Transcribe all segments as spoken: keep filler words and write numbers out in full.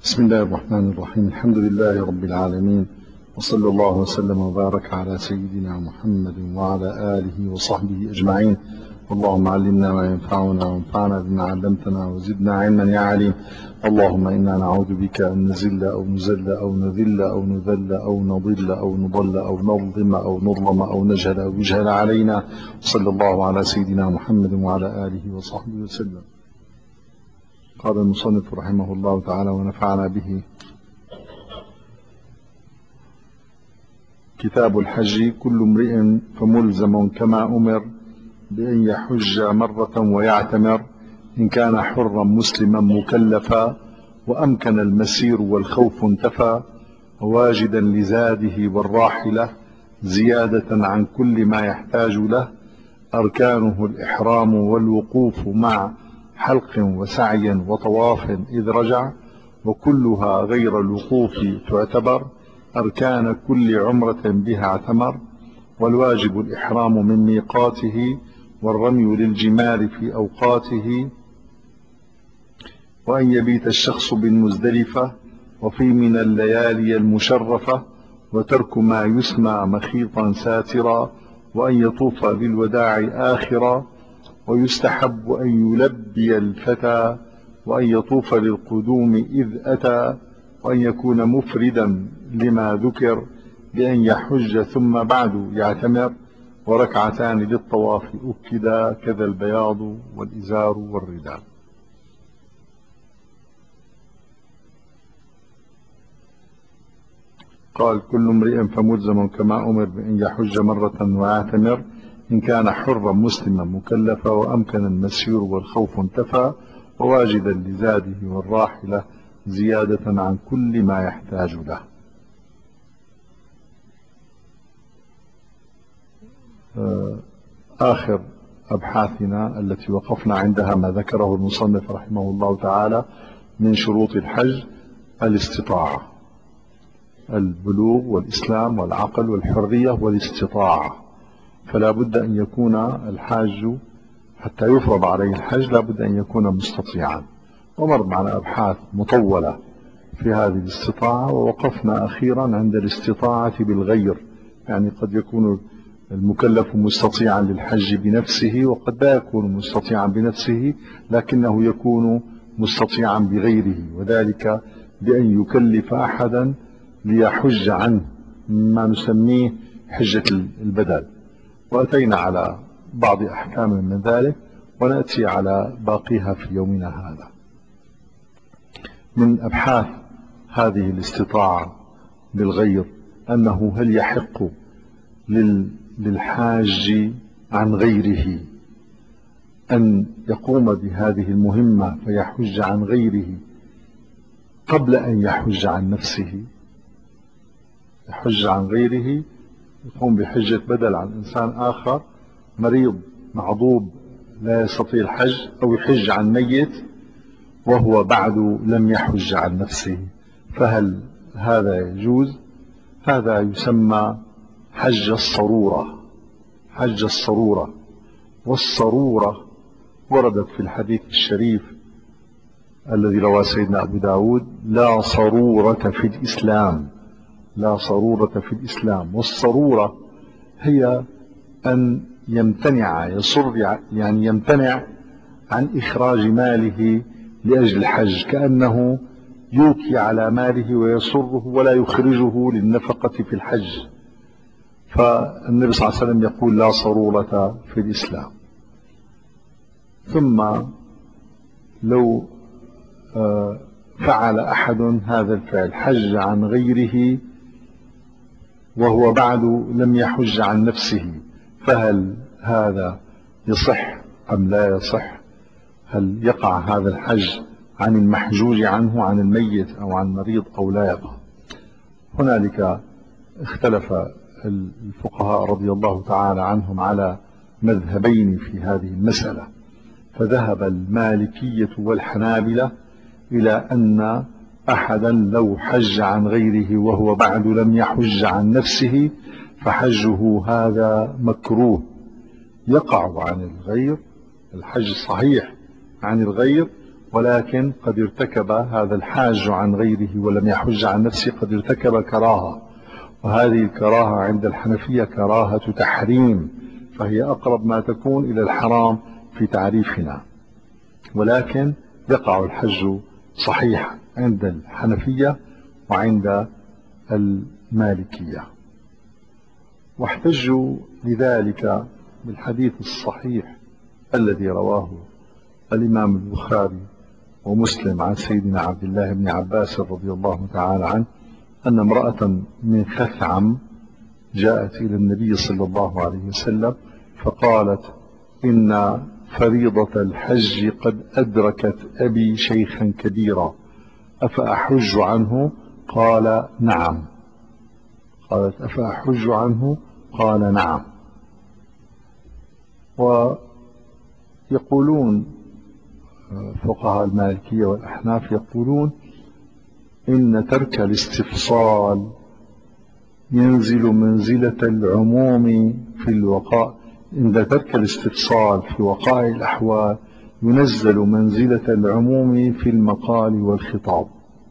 بسم الله الرحمن الرحيم. الحمد لله رب العالمين، وصلى الله وسلم وبارك على سيدنا محمد وعلى آله وصحبه أجمعين. اللهم علمنا ما ينفعنا وانفعنا بما علمتنا وزدنا علما يا عليم. اللهم إنا نعوذ بك أن نزل أو نزل أو نذل أو نذل أو نضل أو نضل أو نظلم أو نظلم أو نجهل أو يجهل علينا. صلى الله على سيدنا محمد وعلى آله وصحبه وسلم. قال المصنف رحمه الله تعالى ونفعنا به: كتاب الحج. كل امرئ فملزم كما أمر بأن يحج مرة ويعتمر، إن كان حرا مسلما مكلفا وأمكن المسير والخوف انتفى، واجدا لزاده والراحلة زيادة عن كل ما يحتاج له، أركانه الإحرام والوقوف مع حلق وسعي وطواف إذ رجع، وكلها غير الوقوف تعتبر، أركان كل عمرة بها اعتمر، والواجب الإحرام من ميقاته، والرمي للجمار في أوقاته، وأن يبيت الشخص بالمزدلفة وفي من الليالي المشرفة، وترك ما يسمى مخيطا ساترا، وأن يطوف للوداع آخرا، ويستحب أن يلبي الفتى، وأن يطوف للقدوم إذ أتى، وأن يكون مفردا لما ذكر بأن يحج ثم بعد يعتمر، وركعتان للطواف أكدا، كذا البياض والإزار والرداء. قال: كل امرئ فملزم كما أمر بأن يحج مرة ويعتمر، إن كان حرا مسلما مكلفا وأمكن المسير والخوف انتفى، وواجدا لزاده والراحلة زيادة عن كل ما يحتاج له. آخر أبحاثنا التي وقفنا عندها ما ذكره المصنف رحمه الله تعالى من شروط الحج: الاستطاعة، البلوغ والإسلام والعقل والحرية والاستطاعة. فلا بد أن يكون الحاج حتى يفرض عليه الحج لا بد أن يكون مستطيعا. ومر معنا أبحاث مطولة في هذه الاستطاعة، ووقفنا أخيرا عند الاستطاعة بالغير، يعني قد يكون المكلف مستطيعا للحج بنفسه، وقد لا يكون مستطيعا بنفسه لكنه يكون مستطيعا بغيره، وذلك بأن يكلف أحدا ليحج عنه، ما نسميه حجة البدل. وأتينا على بعض أحكام من ذلك، ونأتي على باقيها في يومنا هذا. من أبحاث هذه الاستطاعة بالغير أنه هل يحق للحاج عن غيره أن يقوم بهذه المهمة فيحج عن غيره قبل أن يحج عن نفسه. يحج عن غيره، يقوم بحجة بدل عن إنسان آخر مريض معضوب لا يستطيع الحج، أو يحج عن ميت وهو بعد لم يحج عن نفسه، فهل هذا يجوز؟ هذا يسمى حج الصرورة. حج الصرورة، والصرورة وردت في الحديث الشريف الذي رواه سيدنا أبو داود: لا صرورة في الإسلام، لا صرورة في الإسلام. والصرورة هي أن يمتنع يصر يعني يمتنع عن إخراج ماله لأجل الحج، كأنه يوكي على ماله ويصره ولا يخرجه للنفقة في الحج. فالنبي صلى الله عليه وسلم يقول: لا صرورة في الإسلام. ثم لو فعل أحد هذا الفعل، حج عن غيره وهو بعد لم يحج عن نفسه، فهل هذا يصح أم لا يصح؟ هل يقع هذا الحج عن المحجوج عنه، عن الميت أو عن مريض، أو لا يقع؟ هنالك اختلف الفقهاء رضي الله تعالى عنهم على مذهبين في هذه المسألة. فذهب المالكية والحنابلة إلى أن أحدا لو حج عن غيره وهو بعد لم يحج عن نفسه فحجه هذا مكروه، يقع عن الغير، الحج صحيح عن الغير، ولكن قد ارتكب هذا الحاج عن غيره ولم يحج عن نفسه قد ارتكب كراهة، وهذه الكراهة عند الحنفية كراهة تحريم، فهي أقرب ما تكون إلى الحرام في تعريفنا، ولكن يقع الحج صحيح عند الحنفية وعند المالكية. واحتجوا لذلك بالحديث الصحيح الذي رواه الإمام البخاري ومسلم عن سيدنا عبد الله بن عباس رضي الله تعالى عنه أن امرأة من خثعم جاءت إلى النبي صلى الله عليه وسلم فقالت: إن فريضة الحج قد أدركت أبي شيخا كبيرا أفأحج عنه؟ قال: نعم. قالت: أفأحج عنه؟ قال: نعم. ويقولون فقهاء المالكية والأحناف يقولون إن ترك الاستفصال ينزل منزلة العموم في الوقائع، إن ترك الاستفصال في وقائع الأحوال ينزل منزلة العموم في المقال والخطاب.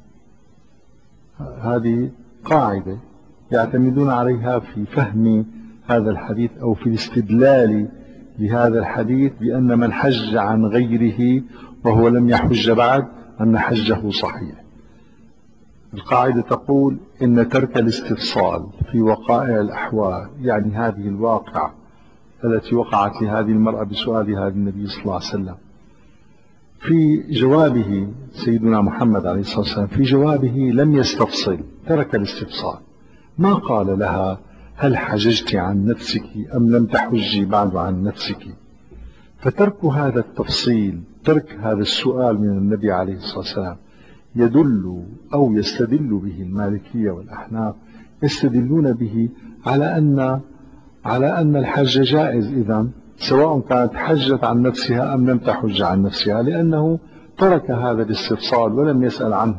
هذه قاعدة يعتمدون عليها في فهم هذا الحديث أو في الاستدلال بهذا الحديث بأن من حج عن غيره وهو لم يحج بعد أن حجه صحيح. القاعدة تقول إن ترك الاستفصال في وقائع الأحوال، يعني هذه الواقعة التي وقعت لهذه المرأة بسؤالها للنبي صلى الله عليه وسلم، في جوابه سيدنا محمد عليه الصلاة والسلام في جوابه لم يستفصل، ترك الاستفصال، ما قال لها: هل حججت عن نفسك أم لم تحجي بعد عن نفسك؟ فترك هذا التفصيل، ترك هذا السؤال من النبي عليه الصلاة والسلام يدل أو يستدل به المالكية والأحناف، يستدلون به على أن على أن الحج جائز إذن سواء كانت حجت عن نفسها أم لم تحج عن نفسها، لأنه ترك هذا الاستفصال ولم يسأل عنه.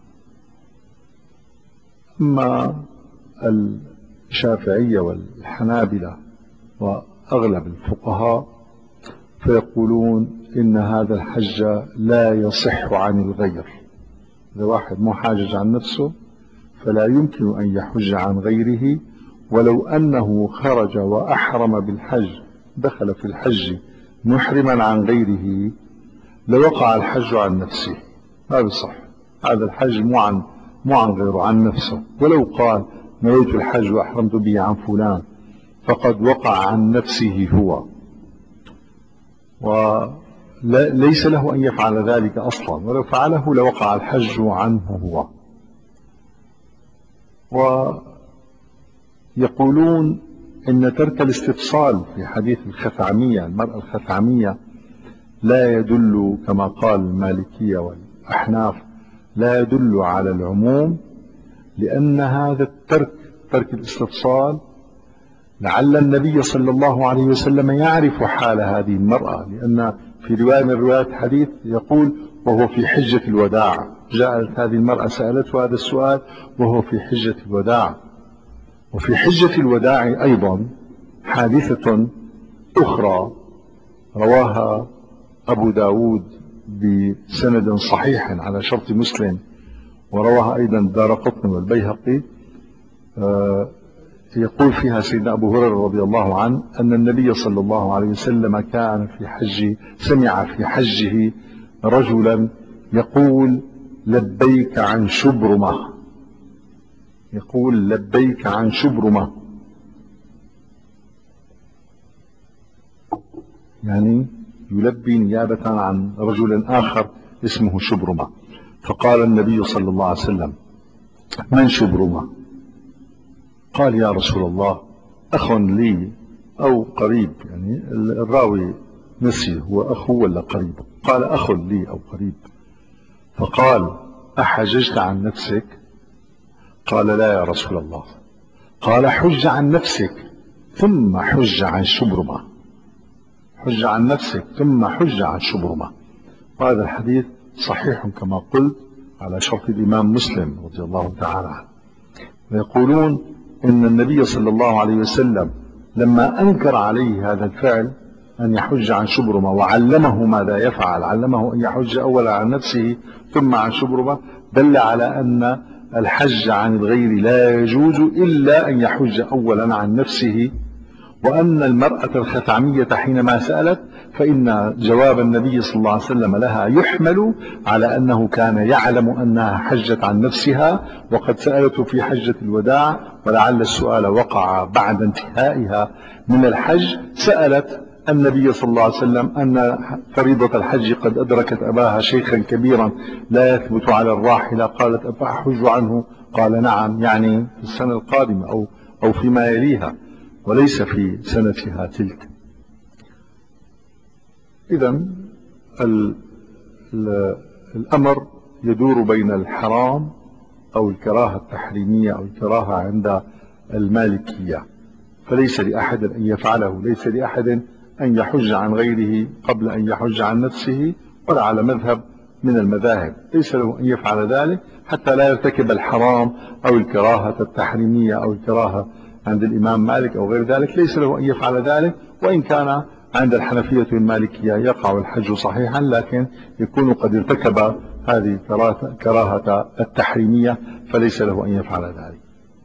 أما الشافعية والحنابلة وأغلب الفقهاء فيقولون إن هذا الحج لا يصح عن الغير. إذا واحد مو حاجج عن نفسه فلا يمكن أن يحج عن غيره، ولو أنه خرج وأحرم بالحج، دخل في الحج محرما عن غيره، لوقع الحج عن نفسه، ما بصح. هذا الحج مو عن مو عن غيره، عن نفسه. ولو قال: نويت الحج وأحرمت به عن فلان، فقد وقع عن نفسه هو، وليس له أن يفعل ذلك أصلا، ولو فعله لوقع الحج عنه هو. ويقولون إن ترك الاستفصال في حديث الخثعمية، المرأة الخثعمية، لا يدل كما قال المالكية والأحناف لا يدل على العموم، لأن هذا الترك ترك الاستفصال لعل النبي صلى الله عليه وسلم يعرف حال هذه المرأة، لأن في رواية من روايات الحديث يقول: وهو في حجة الوداع. جاءت هذه المرأة سألته هذا السؤال وهو في حجة الوداع. وفي حجة الوداع أيضا حادثة أخرى رواها أبو داود بسند صحيح على شرط مسلم، ورواها أيضا دارقطني والبيهقي، يقول فيها سيدنا أبو هريرة رضي الله عنه أن النبي صلى الله عليه وسلم كان في حج سمع في حجه رجلا يقول: لبيك عن شبرمة، يقول: لبيك عن شبرمة، يعني يلبي نيابة عن رجل آخر اسمه شبرمة. فقال النبي صلى الله عليه وسلم: من شبرمة؟ قال: يا رسول الله، أخ لي أو قريب، يعني الراوي نسي هو أخو ولا قريب، قال: أخ لي أو قريب. فقال: أحججت عن نفسك؟ قال: لا يا رسول الله. قال: حج عن نفسك ثم حج عن شبرمة، حج عن نفسك ثم حج عن شبرمة. وهذا الحديث صحيح كما قلت على شرط الإمام مسلم رضي الله تعالى عنه. ويقولون إن النبي صلى الله عليه وسلم لما أنكر عليه هذا الفعل أن يحج عن شبرمة وعلمه ماذا يفعل، علمه أن يحج أولا عن نفسه ثم عن شبرمة، دل على أن الحج عن الغير لا يجوز إلا أن يحج أولا عن نفسه. وأن المرأة الخثعمية حينما سألت فإن جواب النبي صلى الله عليه وسلم لها يحمل على أنه كان يعلم أنها حجت عن نفسها وقد سألته في حجة الوداع، ولعل السؤال وقع بعد انتهائها من الحج. سألت النبي صلى الله عليه وسلم أن فريضة الحج قد أدركت أباها شيخا كبيرا لا يثبت على الراحلة، قالت أفأحج عنه؟ قال نعم، يعني في السنة القادمة أو أو فيما يليها وليس في سنتها تلك. إذن الأمر يدور بين الحرام أو الكراهة التحريمية أو الكراهة عند المالكية، فليس لأحد أن يفعله، ليس لأحد أن يحج عن غيره قبل أن يحج عن نفسه، ولا على مذهب من المذاهب ليس له أن يفعل ذلك حتى لا يرتكب الحرام أو الكراهة التحريمية أو الكراهة عند الإمام مالك أو غير ذلك، ليس له أن يفعل ذلك. وإن كان عند الحنفية والمالكية يقع الحج صحيحا، لكن يكون قد ارتكب هذه الكراهة التحريمية فليس له أن يفعل ذلك.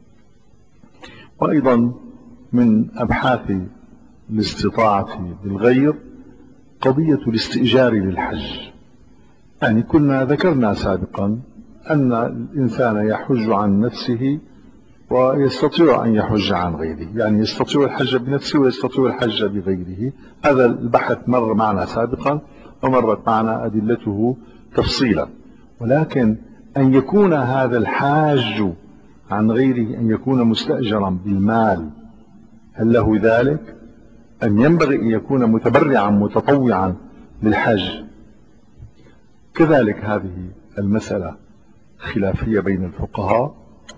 وأيضا من أبحاث الاستطاعة بالغير قضية الاستئجار للحج. يعني كنا ذكرنا سابقا أن الإنسان يحج عن نفسه ويستطيع أن يحج عن غيره، يعني يستطيع الحج بنفسه ويستطيع الحج بغيره. هذا البحث مر معنا سابقا ومرت معنا أدلته تفصيلا. ولكن أن يكون هذا الحاج عن غيره أن يكون مستأجرا بالمال، هل له ذلك؟ أم ينبغي أن يكون متبرعا متطوعا للحج؟ كذلك هذه المسألة خلافية بين الفقهاء.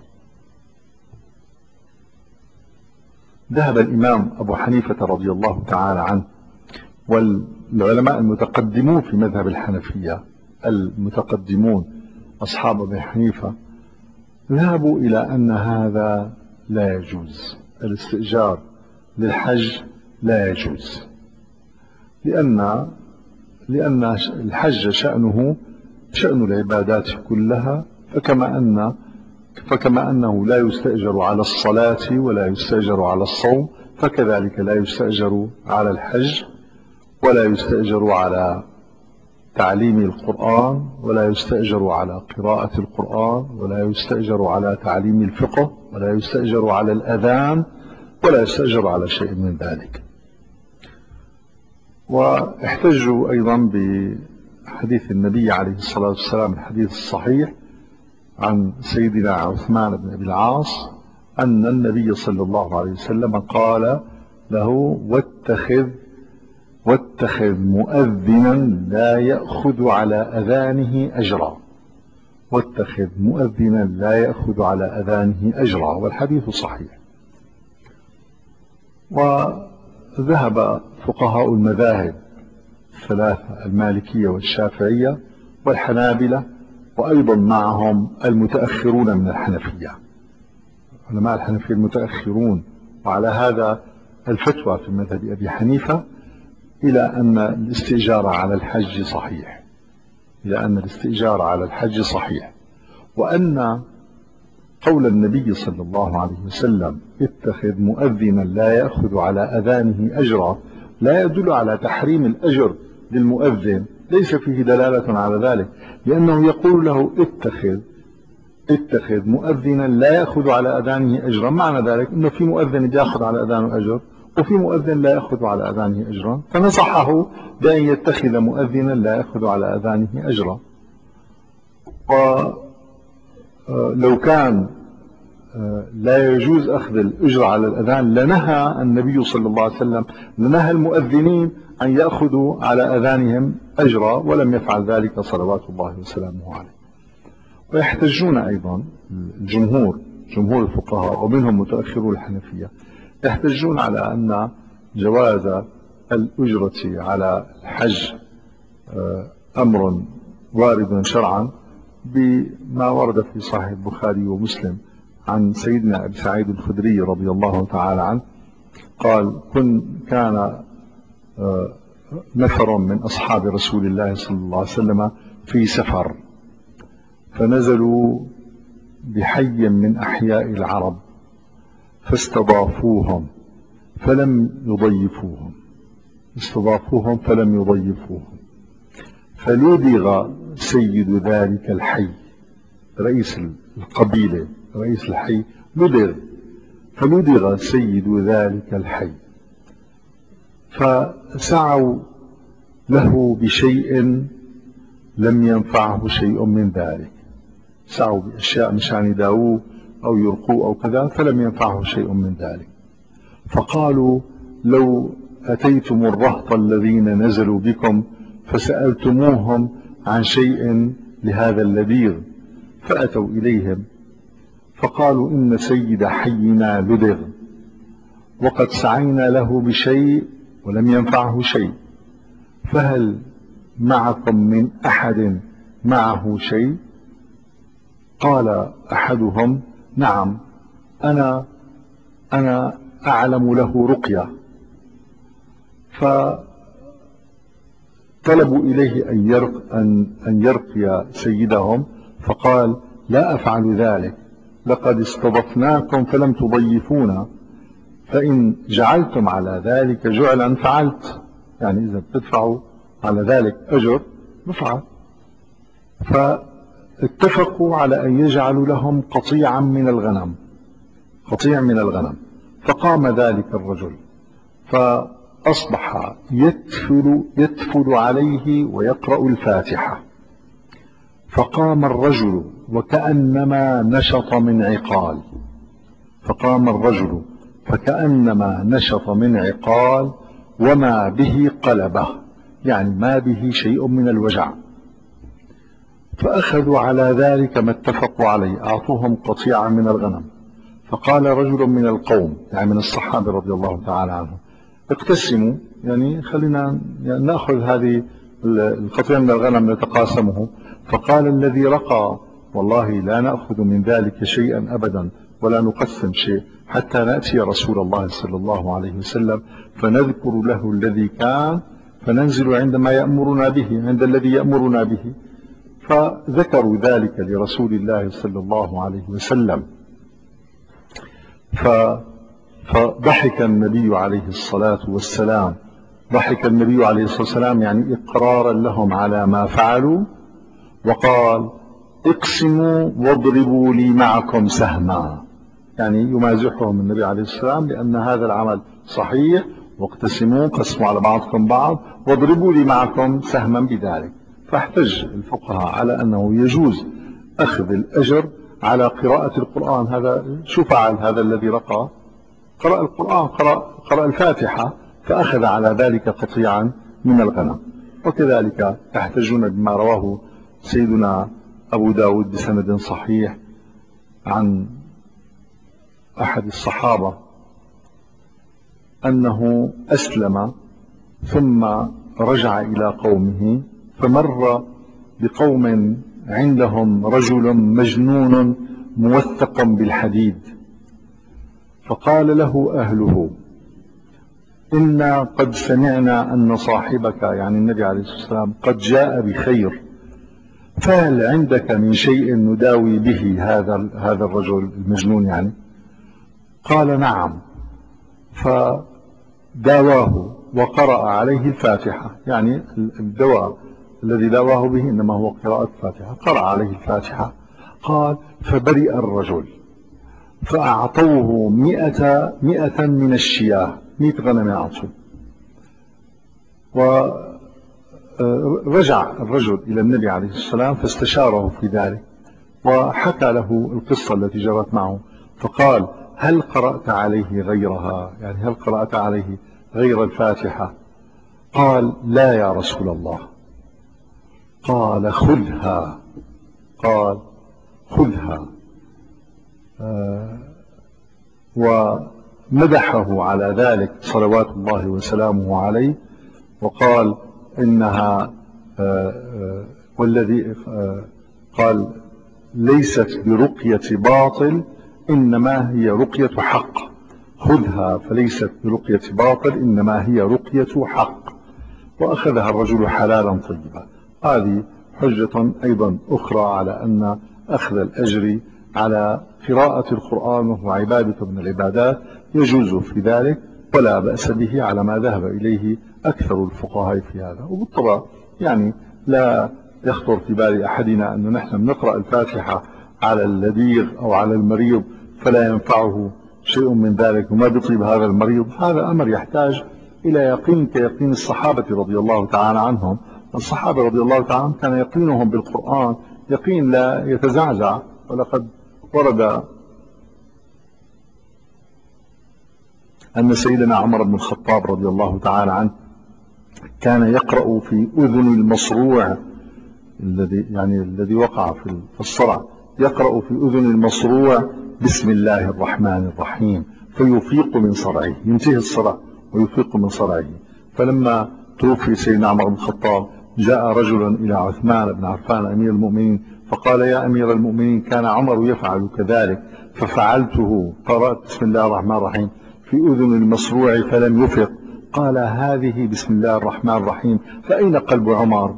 ذهب الإمام أبو حنيفة رضي الله تعالى عنه والعلماء المتقدمون في مذهب الحنفية المتقدمون أصحاب أبي حنيفة ذهبوا إلى أن هذا لا يجوز، الاستئجار للحج لا يجوز، لأن لأن الحج شأنه شأن العبادات كلها، فكما أن فكما أنه لا يستأجر على الصلاة ولا يستأجر على الصوم، فكذلك لا يستأجر على الحج، ولا يستأجر على تعليم القرآن، ولا يستأجر على قراءة القرآن، ولا يستأجر على تعليم الفقه، ولا يستأجر على الأذان، ولا يستأجر على شيء من ذلك. واحتجوا أيضا بحديث النبي عليه الصلاة والسلام الحديث الصحيح عن سيدنا عثمان بن أبي العاص أن النبي صلى الله عليه وسلم قال له واتخذ واتخذ مؤذنا لا يأخذ على أذانه أجرا، واتخذ مؤذنا لا يأخذ على أذانه أجرا، والحديث صحيح. وذهب فقهاء المذاهب الثلاثة المالكية والشافعية والحنابلة وأيضا معهم المتأخرون من الحنفية، علماء الحنفية المتأخرون، وعلى هذا الفتوى في مذهب أبي حنيفة إلى أن الاستئجار على الحج صحيح، إلى أن الاستئجار على الحج صحيح، وأن قول النبي صلى الله عليه وسلم اتخذ مؤذنا لا يأخذ على أذانه أجرا لا يدل على تحريم الأجر للمؤذن، ليس فيه دلالة على ذلك، لأنه يقول له اتخذ اتخذ مؤذنا لا يأخذ على أذانه أجرا، معنى ذلك أنه في مؤذن يأخذ على أذانه أجر وفي مؤذن لا يأخذ على أذانه أجرا، فنصحه بأن يتخذ مؤذنا لا يأخذ على أذانه أجرا. ولو كان لا يجوز أخذ الأجر على الأذان لنهى النبي صلى الله عليه وسلم لنهى المؤذنين أن يأخذوا على أذانهم أجرا، ولم يفعل ذلك صلوات الله وسلامه عليه. ويحتجون أيضا الجمهور جمهور الفقهاء ومنهم متأخرو الحنفية يحتجون على أن جواز الأجرة على الحج أمر وارد شرعا بما ورد في صحيح البخاري ومسلم عن سيدنا أبي سعيد الخدري رضي الله تعالى عنه قال كن كان نفر من أصحاب رسول الله صلى الله عليه وسلم في سفر، فنزلوا بحي من أحياء العرب فاستضافوهم فلم يضيفوهم استضافوهم فلم يضيفوهم فلدغ سيد ذلك الحي، رئيس القبيلة رئيس الحي لدغ، فلدغ سيد ذلك الحي، فسعوا له بشيء لم ينفعه شيء من ذلك، سعوا بأشياء مشان يداووه أو يرقوه أو كذا فلم ينفعه شيء من ذلك، فقالوا لو أتيتم الرهط الذين نزلوا بكم فسألتموهم عن شيء لهذا اللذيذ، فأتوا إليهم فقالوا إن سيد حينا لدغ وقد سعينا له بشيء ولم ينفعه شيء، فهل معكم من أحد معه شيء؟ قال أحدهم نعم، أنا أنا أعلم له رقية، فطلبوا إليه أن يرق أن أن يرقي سيدهم، فقال لا أفعل ذلك، لقد استضفناكم فلم تضيفونا، فإن جعلتم على ذلك جعلا فعلت، يعني إذا بتدفعوا على ذلك أجر نفعل. فاتفقوا على أن يجعلوا لهم قطيعا من الغنم، قطيع من الغنم، فقام ذلك الرجل فأصبح يتفل, يتفل عليه ويقرأ الفاتحة، فقام الرجل وكأنما نشط من عقال فقام الرجل فكأنما نشط من عقال وما به قلبه، يعني ما به شيء من الوجع، فأخذوا على ذلك ما اتفقوا عليه، أعطوهم قطيعا من الغنم، فقال رجل من القوم يعني من الصحابة رضي الله تعالى عنهم اقتسموا، يعني خلينا يعني نأخذ هذه القطيع من الغنم نتقاسمه، فقال الذي رقى والله لا نأخذ من ذلك شيئا أبدا ولا نقسم شيء حتى نأتي رسول الله صلى الله عليه وسلم فنذكر له الذي كان فننزل عندما يأمرنا به عند الذي يأمرنا به، فذكروا ذلك لرسول الله صلى الله عليه وسلم، فضحك النبي عليه الصلاة والسلام ضحك النبي عليه الصلاة والسلام يعني إقرارا لهم على ما فعلوا، وقال اقسموا واضربوا لي معكم سهما، يعني يمازحهم النبي عليه الصلاة والسلام لأن هذا العمل صحيح، واقتسموا قسموا على بعضكم بعض واضربوا لي معكم سهما بذلك. فاحتج الفقهاء على أنه يجوز أخذ الأجر على قراءة القرآن، هذا شو فعل هذا الذي رقى؟ قرأ القرآن، قرأ, قرأ الفاتحة، فأخذ على ذلك قطيعا من الغنم. وكذلك يحتجون بما رواه سيدنا أبو داود بسند صحيح عن أحد الصحابة أنه أسلم ثم رجع إلى قومه فمر بقوم عندهم رجل مجنون موثق بالحديد، فقال له أهله إنا قد سمعنا أن صاحبك يعني النبي عليه الصلاة والسلام قد جاء بخير، فهل عندك من شيء نداوي به هذا هذا الرجل المجنون يعني؟ قال نعم، فداواه وقرأ عليه الفاتحة، يعني الدواء الذي داواه به إنما هو قراءة الفاتحة، قرأ عليه الفاتحة. قال فبرئ الرجل فأعطوه مئة مئة من الشياه، مئة غنم أعطوا. ورجع الرجل إلى النبي عليه الصلاة والسلام فاستشاره في ذلك وحكى له القصة التي جرت معه، فقال هل قرأت عليه غيرها، يعني هل قرأت عليه غير الفاتحة؟ قال لا يا رسول الله. قال خذها قال خذها آه ومدحه على ذلك صلوات الله وسلامه عليه، وقال إنها آه آه والذي آه قال ليست برقية باطل إنما هي رقية حق. خذها فليست برقية باطل إنما هي رقية حق، وأخذها الرجل حلالا طيبا. هذه حجة أيضا أخرى على أن أخذ الأجر على قراءة القرآن وهو عبادة من العبادات يجوز في ذلك ولا بأس به على ما ذهب إليه أكثر الفقهاء في هذا. وبالطبع يعني لا يخطر في بال أحدنا أن نحن نقرأ الفاتحة على اللديغ أو على المريض فلا ينفعه شيء من ذلك وما بيطيب هذا المريض. هذا أمر يحتاج إلى يقين كيقين الصحابة رضي الله تعالى عنهم. الصحابة رضي الله تعالى عنهم كان يقينهم بالقرآن يقين لا يتزعزع. ولقد ورد أن سيدنا عمر بن الخطاب رضي الله تعالى عنه كان يقرأ في أذن المصروع الذي يعني الذي وقع في الصرع، يقرأ في أذن المصروع بسم الله الرحمن الرحيم فيفيق من صرعه، ينتهي الصرع ويفيق من صرعه. فلما توفي سيدنا عمر بن الخطاب جاء رجل إلى عثمان بن عفان أمير المؤمنين فقال يا أمير المؤمنين كان عمر يفعل كذلك ففعلته، قرأت بسم الله الرحمن الرحيم في أذن المصروع فلم يفق. قال هذه بسم الله الرحمن الرحيم فأين قلب عمر؟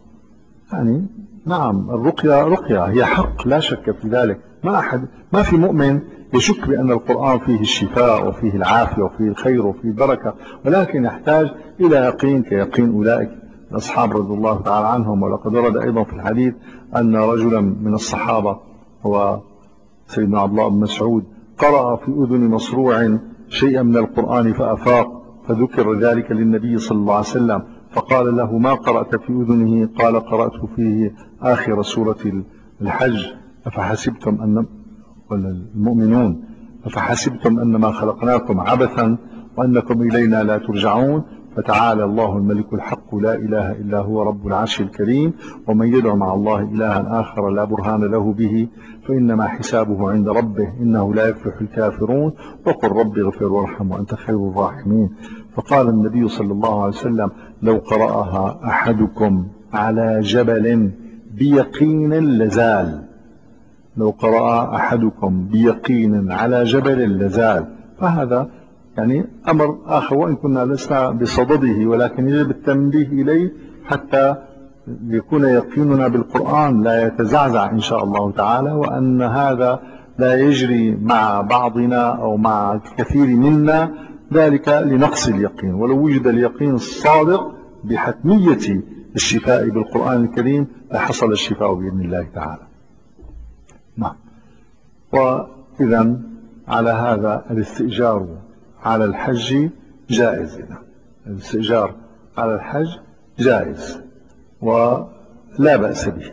يعني نعم الرقية رقية هي حق لا شك في ذلك، ما أحد ما في مؤمن يشك بأن القرآن فيه الشفاء وفيه العافية وفيه الخير وفيه البركة، ولكن يحتاج إلى يقين كيقين أولئك الأصحاب رضي الله تعالى عنهم. ولقد ورد أيضا في الحديث أن رجلا من الصحابة هو سيدنا عبد الله بن مسعود قرأ في أذن مصروع شيئا من القرآن فأفاق، فذكر ذلك للنبي صلى الله عليه وسلم فقال له ما قرأت في أذنه؟ قال قرأت فيه آخر سورة الحج أفحسبتم أن المؤمنون أفحسبتم أنما خلقناكم عبثا وأنكم إلينا لا ترجعون فتعالى الله الملك الحق لا إله إلا هو رب العرش الكريم ومن يدعو مع الله إلها آخر لا برهان له به فإنما حسابه عند ربه إنه لا يفلح الكافرون وقل رب اغفر وارحم وأنت خير الراحمين. فقال النبي صلى الله عليه وسلم لو قرأها أحدكم على جبل بيقين لزال، لو قرأ أحدكم بيقين على جبل لزال. فهذا يعني أمر آخر وإن كنا لسنا بصدده، ولكن يجب التنبيه إليه حتى يكون يقيننا بالقرآن لا يتزعزع إن شاء الله تعالى، وأن هذا لا يجري مع بعضنا أو مع الكثير منا ذلك لنقص اليقين. ولو وجد اليقين الصادق بحتمية الشفاء بالقرآن الكريم لحصل الشفاء بإذن الله تعالى. نعم. وإذا على هذا الاستئجار على الحج جائز، الاستئجار على الحج جائز ولا بأس به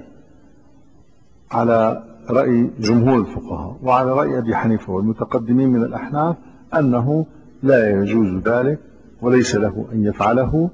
على رأي جمهور الفقهاء، وعلى رأي أبي حنيفة والمتقدمين من الأحناف أنه لا يجوز ذلك وليس له أن يفعله،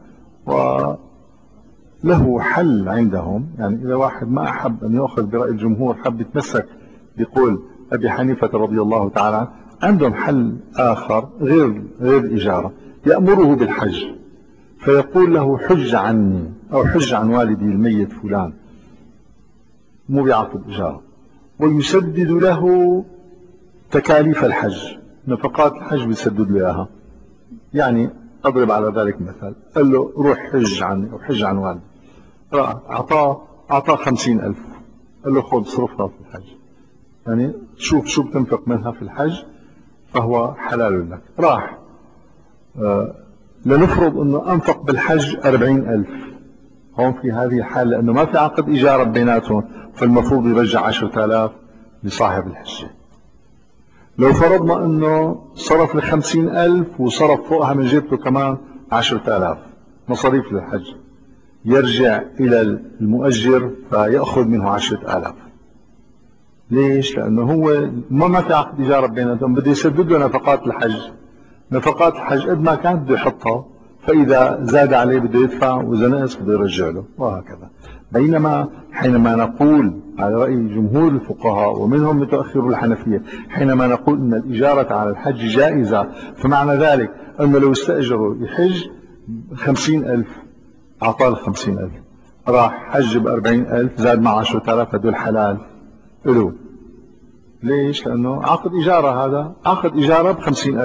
وله حل عندهم. يعني إذا واحد ما أحب أن يأخذ برأي الجمهور حب يتمسك بقول أبي حنيفة رضي الله تعالى عنه، عندهم حل آخر غير غير الإجارة، يأمره بالحج فيقول له حج عني أو حج عن والدي الميت فلان، مو بعقد إجارة، ويسدد له تكاليف الحج، نفقات الحج بيسدد له إياها. يعني أضرب على ذلك مثال، قال له روح حج عني أو حج عن والدي، أعطاه أعطاه خمسين ألف، قال له خذ صرفها في الحج، يعني شوف شو بتنفق منها في الحج فهو حلال لك. راح آه لنفرض أنه أنفق بالحج أربعين ألف، هون في هذه الحالة لأنه ما في عقد إجارة بيناتهم فالمفروض يرجع عشرة آلاف لصاحب الحج. لو فرضنا أنه صرف لخمسين ألف وصرف فوقها من جيبته كمان عشرة آلاف مصاريف للحج، يرجع إلى المؤجر فيأخذ منه عشرة آلاف. ليش؟ لأنه هو ما ما في عقد إجارة بيناتهم، بده يسدد له نفقات الحج، نفقات الحج قد ما كانت بده يحطها، فإذا زاد عليه بده يدفع وإذا نقص بده يرجع له وهكذا. بينما حينما نقول على رأي جمهور الفقهاء ومنهم متأخر الحنفية حينما نقول أن الإجارة على الحج جائزة، فمعنى ذلك أنه لو استأجروا يحج خمسين ألف أعطاه الخمسين ألف، راح حج بأربعين ألف زاد مع عشرة آلاف، هدول حلال له. ليش؟ لأنه عقد إجارة، هذا عقد إجارة بخمسين ألف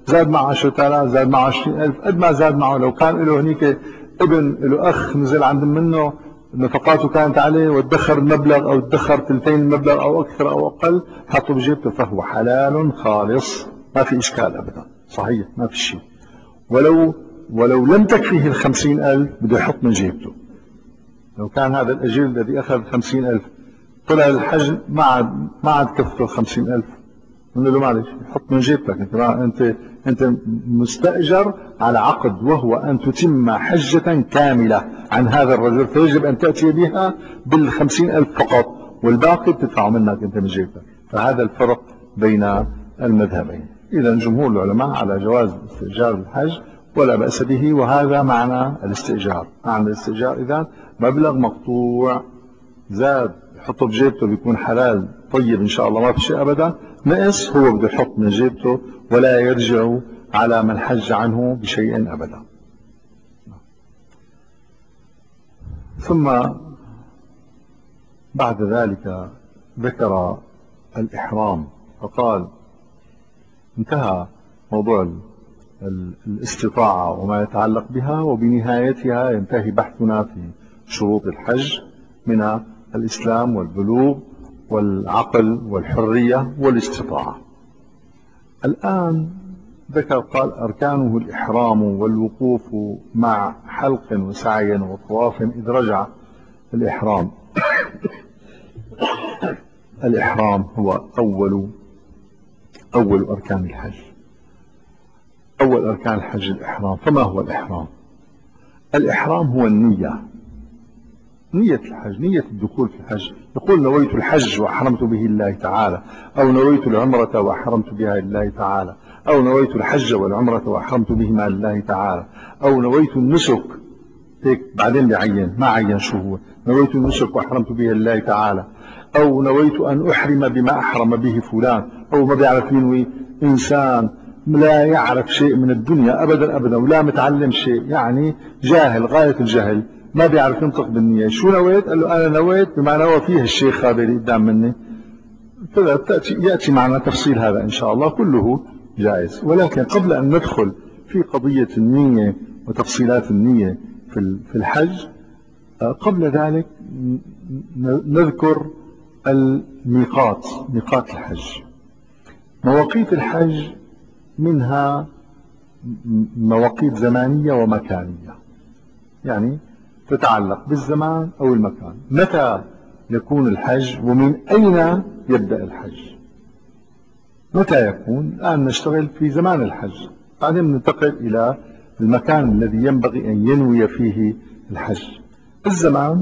زاد معه عشرة آلاف، زاد معه عشرين ألف، قد ما زاد معه. لو كان له هنيك ابن له أخ نزل عند منه نفقاته كانت عليه وادخر المبلغ أو ادخر ثلثين المبلغ أو أكثر أو أقل حطه بجيبته، فهو حلال خالص، ما في إشكال أبدا، صحيح ما في شيء. ولو ولو لم تكفيه الخمسين ألف بده يحط من جيبته. لو كان هذا الأجير الذي أخذ خمسين ألف طلع الحج ما عاد ما عاد كفته الخمسين ألف، نقول له معلش حط من جيبتك، انت انت انت مستأجر على عقد، وهو ان تتم حجة كاملة عن هذا الرجل، فيجب ان تأتي بها بالخمسين ألف فقط، والباقي بتدفعه منك انت من جيبتك. فهذا الفرق بين المذهبين. اذا جمهور العلماء على جواز استئجار الحج ولا بأس به، وهذا معنى الاستئجار. معنى الاستئجار اذا مبلغ مقطوع زاد يحطه بجيبته بيكون حلال طيب ان شاء الله ما في شيء ابدا، نقص هو بده يحط من جيبته ولا يرجع على من حج عنه بشيء ابدا. ثم بعد ذلك ذكر الإحرام فقال انتهى موضوع الاستطاعة وما يتعلق بها، وبنهايتها ينتهي بحثنا في شروط الحج من الإسلام والبلوغ والعقل والحرية والاستطاعة. الآن ذكر قال أركانه الإحرام والوقوف مع حلق وسعي وطواف إذ رجع. الإحرام الإحرام هو أول أول أركان الحج. أول أركان الحج الإحرام. فما هو الإحرام؟ الإحرام هو النية، نية الحج، نية الدخول في الحج. يقول نويت الحج وأحرمت به الله تعالى، أو نويت العمرة وأحرمت بها لله تعالى، أو نويت الحج والعمرة وأحرمت بهما لله تعالى، أو نويت النسك، هيك بعدين بيعين ما عين شو هو، نويت النسك وأحرمت به لله تعالى، أو نويت أن أحرم بما أحرم به فلان. أو ما بيعرف ينوي إنسان لا يعرف شيء من الدنيا أبدا أبدا ولا متعلم شيء، يعني جاهل غاية الجهل، ما بيعرف ينطق بالنية. شو نويت؟ قال له أنا نويت بما نوى فيه الشيخ هذا اللي قدام مني. تأتي يأتي معنا تفصيل هذا إن شاء الله، كله جائز. ولكن قبل أن ندخل في قضية النية وتفصيلات النية في الحج، قبل ذلك نذكر الميقات، ميقات الحج. مواقيت الحج منها مواقيت زمانية ومكانية، يعني تتعلق بالزمان أو المكان. متى يكون الحج ومن أين يبدأ الحج؟ متى يكون؟ الآن نشتغل في زمان الحج، بعدين ننتقل إلى المكان الذي ينبغي أن ينوي فيه الحج. الزمان،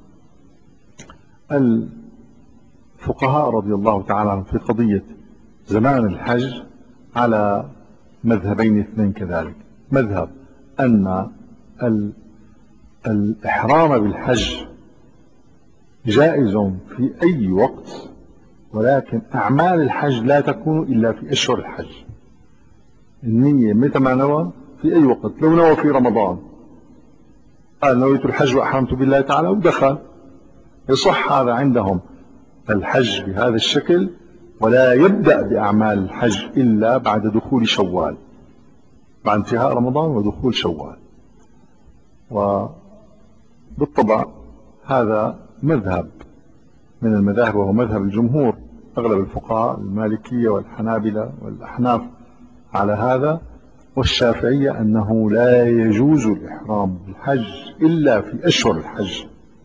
الفقهاء رضي الله تعالى عنهم في قضية زمان الحج على مذهبين اثنين كذلك. مذهب أن الإحرام بالحج جائز في أي وقت، ولكن أعمال الحج لا تكون إلا في أشهر الحج. النية متى ما نوى في أي وقت. لو نوى في رمضان قال نويت الحج وأحرمت بالله تعالى ودخل، يصح هذا عندهم الحج بهذا الشكل، ولا يبدأ بأعمال الحج إلا بعد دخول شوال، بعد انتهاء رمضان ودخول شوال. وبالطبع هذا مذهب من المذاهب، وهو مذهب الجمهور، أغلب الفقهاء المالكية والحنابلة والأحناف على هذا، والشافعية أنه لا يجوز الإحرام بالحج إلا في أشهر الحج.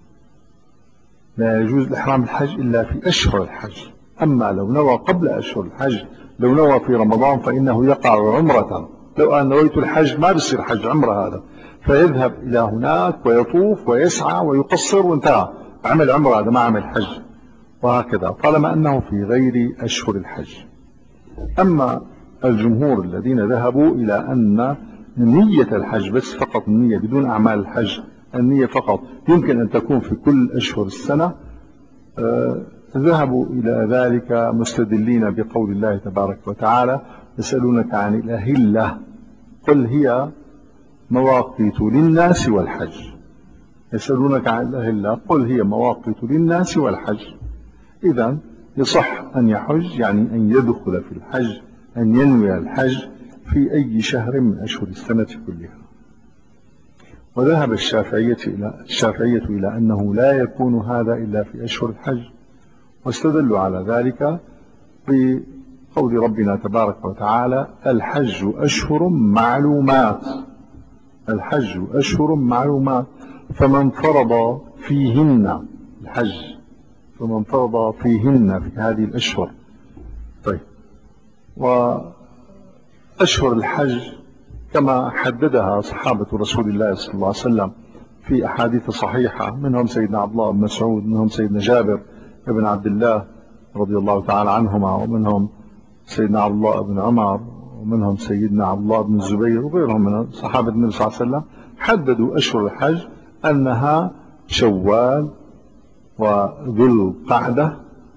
لا يجوز الإحرام بالحج إلا في أشهر الحج. أما لو نوى قبل أشهر الحج، لو نوى في رمضان فإنه يقع عمرة. لو أن نويت الحج ما بصير حج، عمرة هذا، فيذهب إلى هناك ويطوف ويسعى ويقصر وانتهى، عمل عمرة هذا ما عمل حج، وهكذا طالما أنه في غير أشهر الحج. أما الجمهور الذين ذهبوا إلى أن نية الحج بس فقط، النية بدون أعمال الحج، النية فقط يمكن أن تكون في كل أشهر السنة، آه ذهبوا إلى ذلك مستدلين بقول الله تبارك وتعالى يسألونك عن الأهلة قل هي مواقيت للناس والحج. يسألونك عن الأهلة قل هي مواقيت للناس والحج. إذن يصح أن يحج، يعني أن يدخل في الحج، أن ينوي الحج في أي شهر من أشهر السنة كلها. وذهب الشافعية إلى الشافعية إلى أنه لا يكون هذا إلا في أشهر الحج، واستدلوا على ذلك بقول ربنا تبارك وتعالى: الحج أشهر معلومات. الحج أشهر معلومات، فمن فرض فيهن الحج فمن فرض فيهن في هذه الأشهر. طيب، وأشهر الحج كما حددها صحابة رسول الله صلى الله عليه وسلم في أحاديث صحيحة، منهم سيدنا عبد الله بن مسعود، منهم سيدنا جابر بن عبد الله رضي الله تعالى عنهما، ومنهم سيدنا عبد الله بن عمر، ومنهم سيدنا عبد الله بن الزبير وغيرهم من صحابة النبي صلى الله عليه وسلم. حددوا أشهر الحج أنها شوال وذو القعدة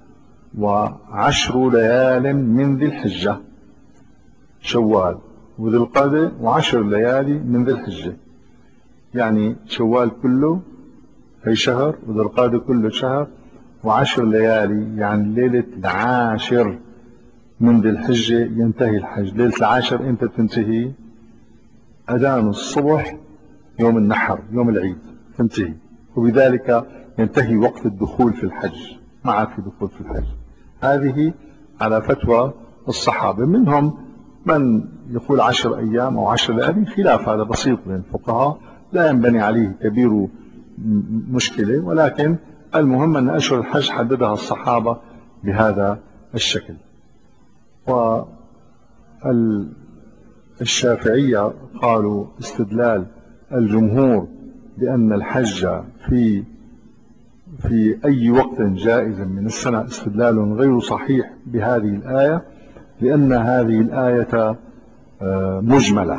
وعشر ليال من ذي الحجة. شوال وذي القعدة وعشر ليالي من ذي الحجة، يعني شوال كله هي شهر، وذي القعدة كله شهر، وعشر ليالي يعني ليلة العاشر من ذي الحجة ينتهي الحج. ليلة العاشر امتى تنتهي؟ أذان الصبح يوم النحر، يوم العيد تنتهي، وبذلك ينتهي وقت الدخول في الحج، ما عاد في دخول في الحج. هذه على فتوى الصحابة. منهم من يقول عشر أيام أو عشر ليالي، خلاف هذا بسيط بين الفقهاء لا ينبني عليه كبير مشكلة، ولكن المهم أن أشهر الحج حددها الصحابة بهذا الشكل. والشافعية قالوا استدلال الجمهور بأن الحج في في أي وقت جائز من السنة استدلال غير صحيح بهذه الآية، لأن هذه الآية مجملة.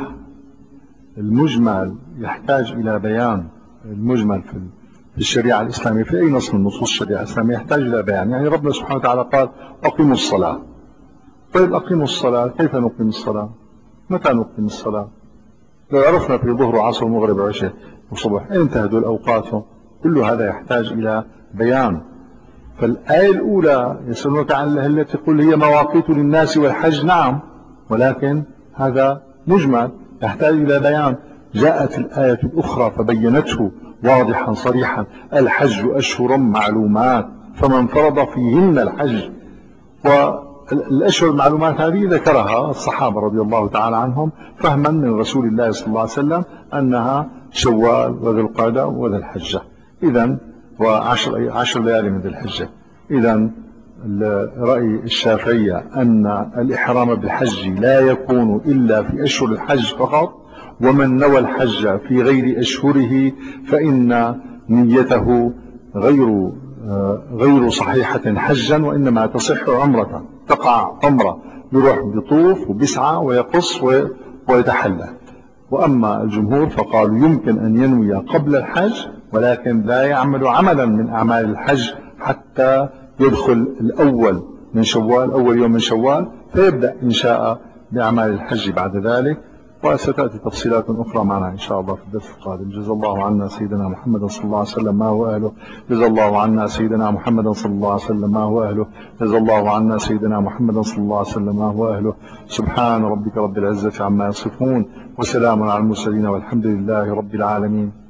المجمل يحتاج إلى بيان. المجمل في الشريعة الإسلامية في أي نص من نصوص الشريعة الإسلامية يحتاج إلى بيان. يعني ربنا سبحانه وتعالى قال: أقيموا الصلاة. طيب، أقيموا الصلاة، كيف نقيم الصلاة؟ متى نقيم الصلاة؟ لو عرفنا في ظهر وعصر ومغرب وعشاء وصبح امتى هذول أوقاتهم؟ كل هذا يحتاج إلى بيان. فالآية الأولى يسألونك عن الأهلة تقول هي مواقيت للناس والحج، نعم، ولكن هذا مجمل يحتاج إلى بيان. جاءت الآية الأخرى فبينته واضحا صريحا: الحج أشهر معلومات فمن فرض فيهن الحج. والأشهر المعلومات هذه ذكرها الصحابة رضي الله تعالى عنهم فهما من رسول الله صلى الله عليه وسلم أنها شوال وذي القعدة وذي الحجة، إذن وعشر عشر ليالي من ذي الحجة. إذن رأي الشافعية أن الإحرام بالحج لا يكون إلا في أشهر الحج فقط، ومن نوى الحج في غير أشهره فإن نيته غير غير صحيحة حجا، وإنما تصح عمرة، تقع عمرة، يروح بيطوف وبيسعى ويقص ويتحلى. وأما الجمهور فقالوا يمكن أن ينوي قبل الحج، ولكن لا يعمل عملا من أعمال الحج حتى يدخل الأول من شوال، أول يوم من شوال، فيبدأ إن شاء بأعمال الحج بعد ذلك. وستأتي تفصيلات أخرى معنا إن شاء الله في الدرس القادم. جزا الله عنا سيدنا محمد صلى الله عليه وسلم ما هو أهله. جزا الله عنا سيدنا محمد صلى الله عليه وسلم ما هو أهله. جزا الله عنا سيدنا محمد صلى الله عليه وسلم ما هو أهله. سبحان ربك رب العزة عما يصفون، وسلام على المرسلين، والحمد لله رب العالمين.